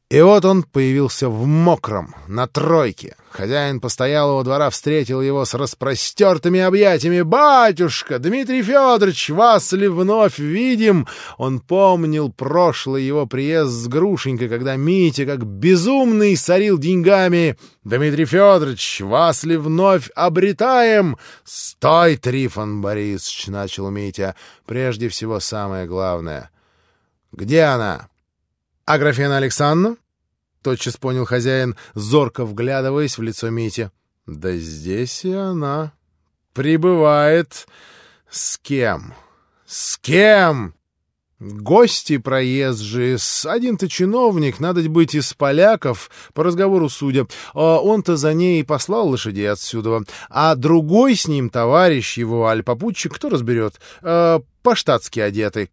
И вот он появился в мокром, на тройке. Хозяин постоялого двора встретил его с распростертыми объятиями. «Батюшка, Дмитрий Федорович, вас ли вновь видим?» Он помнил прошлый его приезд с Грушенькой, когда Митя, как безумный, сорил деньгами. «Дмитрий Федорович, вас ли вновь обретаем?» «Стой, Трифон Борисович!» — начал Митя. «Прежде всего самое главное. Где она?» «Аграфена Александровна?» — тотчас понял хозяин, зорко вглядываясь в лицо Мити. «Да здесь и она. Прибывает. С кем? С кем? Гости проезжие. Один-то чиновник, надо быть, из поляков, по разговору судя. Он-то за ней и послал лошадей отсюда. А другой с ним товарищ его, аль попутчик, кто разберет? По-штатски одетый».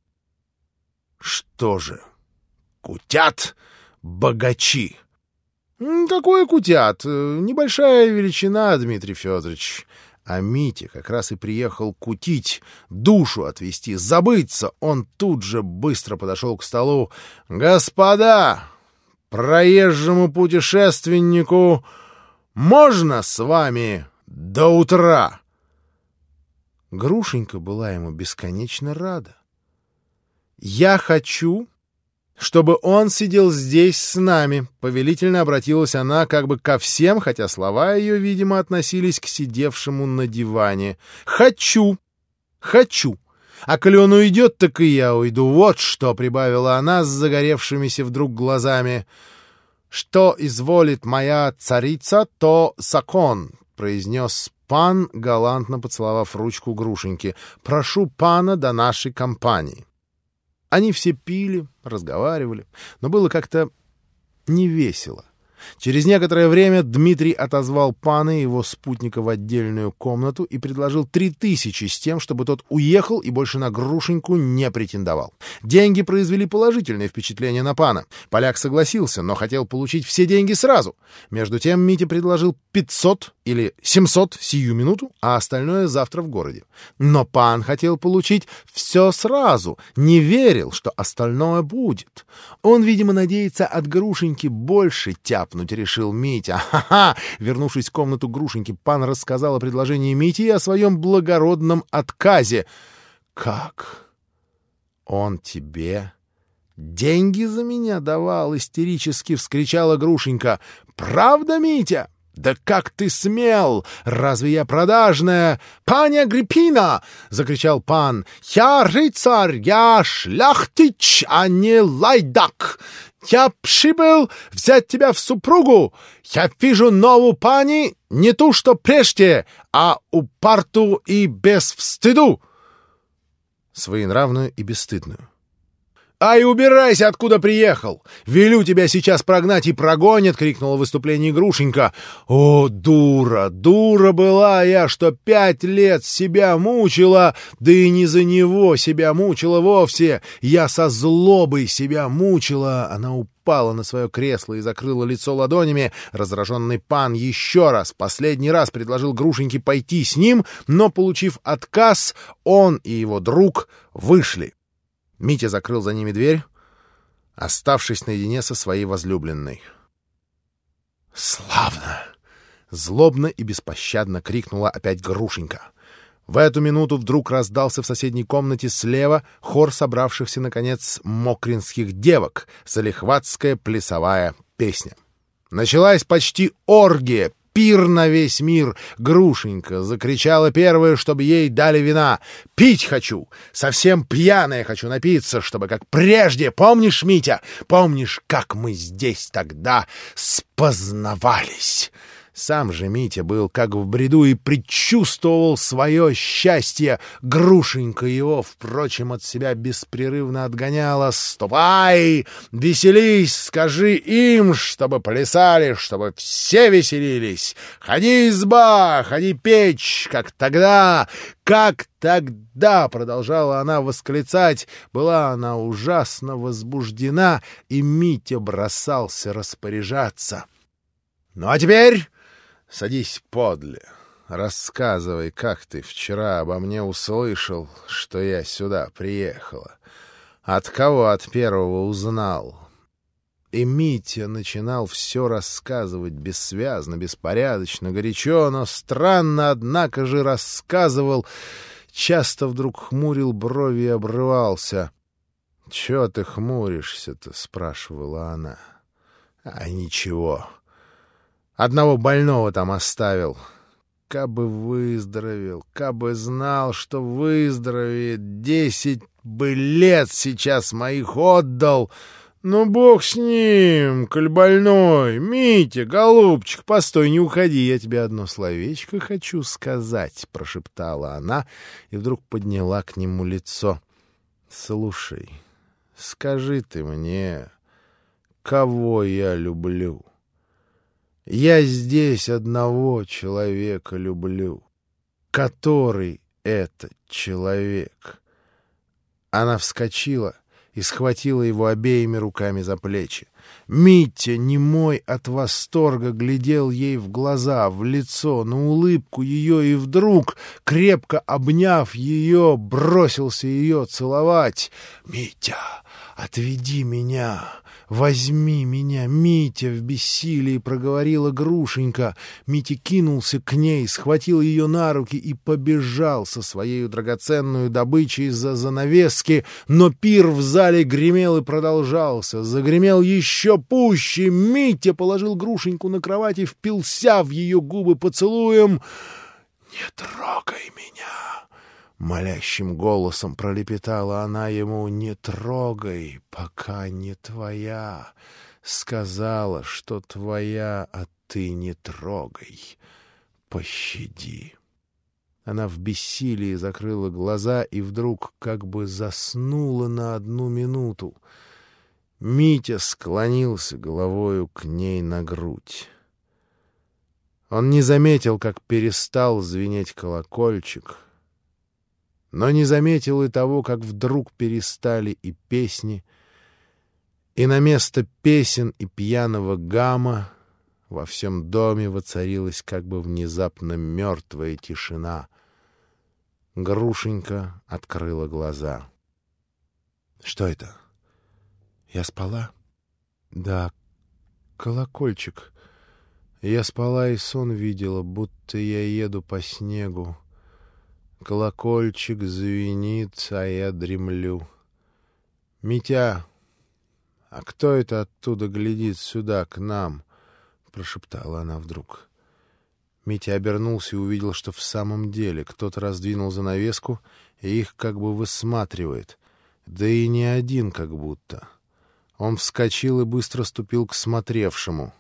«Что же? Кутят богачи?» «Какое кутят? Небольшая величина, Дмитрий Федорович». А Митя как раз и приехал кутить, душу отвести, забыться. Он тут же быстро подошел к столу. «Господа, проезжему путешественнику можно с вами до утра?» Грушенька была ему бесконечно рада. «Я хочу, чтобы он сидел здесь с нами», — повелительно обратилась она как бы ко всем, хотя слова ее, видимо, относились к сидевшему на диване. «Хочу, хочу. А коли он уйдет, так и я уйду. Вот что», — прибавила она с загоревшимися вдруг глазами. «Что изволит моя царица, то закон», — произнес пан, галантно поцеловав ручку Грушеньки. «Прошу пана до нашей компании». Они все пили, разговаривали, но было как-то невесело. Через некоторое время Дмитрий отозвал пана и его спутника в отдельную комнату и предложил 3000 с тем, чтобы тот уехал и больше на Грушеньку не претендовал. Деньги произвели положительное впечатление на пана. Поляк согласился, но хотел получить все деньги сразу. Между тем Митя предложил 500 или 700 сию минуту, а остальное завтра в городе. Но пан хотел получить все сразу, не верил, что остальное будет. Он, видимо, надеется от Грушеньки больше тяпнуть, решил Митя. Ха-ха! Вернувшись в комнату Грушеньки, пан рассказал о предложении Мити и о своем благородном отказе. «Как? Он тебе деньги за меня давал?» — истерически вскричала Грушенька. «Правда, Митя? Да как ты смел? Разве я продажная?» «Паня Агриппина!» — закричал пан. «Я рыцарь, я шляхтич, а не лайдак! Я прибыл взять тебя в супругу! Я вижу новую пани, не ту, что прежде, а упарту и без встыду!» Своенравную и бесстыдную. «Ай, убирайся, откуда приехал! Велю тебя сейчас прогнать и прогонят!» — крикнула в выступлении Грушенька. «О, дура! Дура была я, что 5 лет себя мучила, да и не за него себя мучила вовсе! Я со злобой себя мучила!» Она упала на свое кресло и закрыла лицо ладонями. Раздраженный пан еще раз, последний раз предложил Грушеньке пойти с ним, но, получив отказ, он и его друг вышли. Митя закрыл за ними дверь, оставшись наедине со своей возлюбленной. «Славно!» — злобно и беспощадно крикнула опять Грушенька. В эту минуту вдруг раздался в соседней комнате слева хор собравшихся, наконец, мокринских девок, залихватская плясовая песня. Началась почти оргия, пир на весь мир. Грушенька закричала первая, чтобы ей дали вина. «Пить хочу! Совсем пьяная хочу напиться, чтобы как прежде. Помнишь, Митя? Помнишь, как мы здесь тогда спознавались?» Сам же Митя был как в бреду и предчувствовал свое счастье. Грушенька его, впрочем, от себя беспрерывно отгоняла. «Ступай! Веселись! Скажи им, чтобы плясали, чтобы все веселились! Ходи, изба! Ходи, печь! Как тогда! Как тогда!» — продолжала она восклицать. Была она ужасно возбуждена, и Митя бросался распоряжаться. «Ну а теперь садись подле. Рассказывай, как ты вчера обо мне услышал, что я сюда приехала. От кого от первого узнал?» И Митя начинал все рассказывать бессвязно, беспорядочно, горячо, но странно, однако же рассказывал. Часто вдруг хмурил брови и обрывался. — Чего ты хмуришься-то? — спрашивала она. — А ничего. Одного больного там оставил. Кабы выздоровел, кабы знал, что выздоровеет, 10 бы лет сейчас моих отдал. Ну, бог с ним, коль больной. Митя, голубчик, постой, не уходи, я тебе одно словечко хочу сказать, — прошептала она и вдруг подняла к нему лицо. — Слушай, скажи ты мне, кого я люблю? Я здесь одного человека люблю. Который этот человек? Она вскочила и схватила его обеими руками за плечи. Митя, немой от восторга, глядел ей в глаза, в лицо, на улыбку ее, и вдруг, крепко обняв ее, бросился ее целовать. «Митя, отведи меня! Возьми меня, Митя!» — в бессилии проговорила Грушенька. Митя кинулся к ней, схватил ее на руки и побежал со своей драгоценной добычей за занавески, но пир в зале гремел и продолжался. Загремел еще пуще. Митя положил Грушеньку на кровать и впился в ее губы поцелуем. «Не трогай меня!» — молящим голосом пролепетала она ему. «Не трогай, пока не твоя. Сказала, что твоя, а ты не трогай. Пощади». Она в бессилии закрыла глаза и вдруг как бы заснула на одну минуту. Митя склонился головою к ней на грудь. Он не заметил, как перестал звенеть колокольчик, но не заметил и того, как вдруг перестали и песни, и на место песен и пьяного гамма во всем доме воцарилась как бы внезапно мертвая тишина. Грушенька открыла глаза. — Что это? Я спала? — Да, колокольчик. Я спала и сон видела, будто я еду по снегу. Колокольчик звенит, а я дремлю. — Митя, а кто это оттуда глядит сюда, к нам? — прошептала она вдруг. Митя обернулся и увидел, что в самом деле кто-то раздвинул занавеску и их как бы высматривает. Да и не один как будто. Он вскочил и быстро ступил к смотревшему.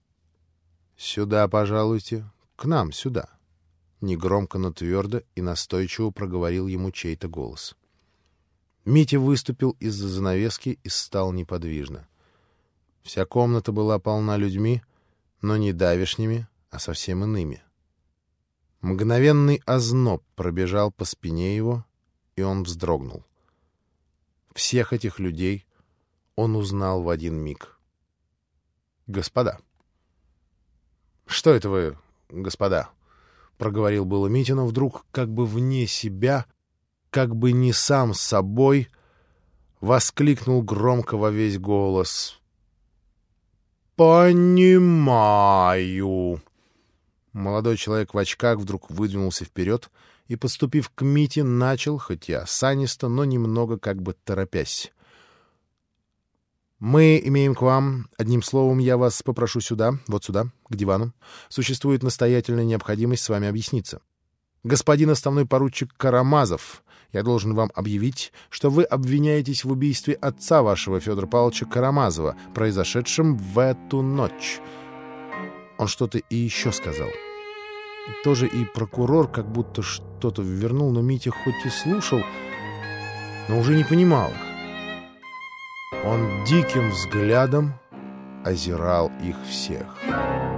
— Сюда, пожалуйте, к нам, сюда. Негромко, но твердо и настойчиво проговорил ему чей-то голос. Митя выступил из-за занавески и стал неподвижно. Вся комната была полна людьми, но не давешними, а совсем иными. Мгновенный озноб пробежал по спине его, и он вздрогнул. Всех этих людей он узнал в один миг. «Господа!» «Что это вы, господа?» — проговорил было Митя, но вдруг, как бы вне себя, как бы не сам с собой, воскликнул громко во весь голос. «Понимаю!» Молодой человек в очках вдруг выдвинулся вперед и, подступив к Мите, начал, хоть и осанисто, но немного как бы торопясь. «Мы имеем к вам, одним словом, я вас попрошу сюда, вот сюда, к дивану. Существует настоятельная необходимость с вами объясниться. Господин отставной поручик Карамазов, я должен вам объявить, что вы обвиняетесь в убийстве отца вашего, Федора Павловича Карамазова, произошедшем в эту ночь». Он что-то и еще сказал. Тоже и прокурор как будто что-то ввернул, но Митя хоть и слушал, но уже не понимал их. Он диким взглядом озирал их всех.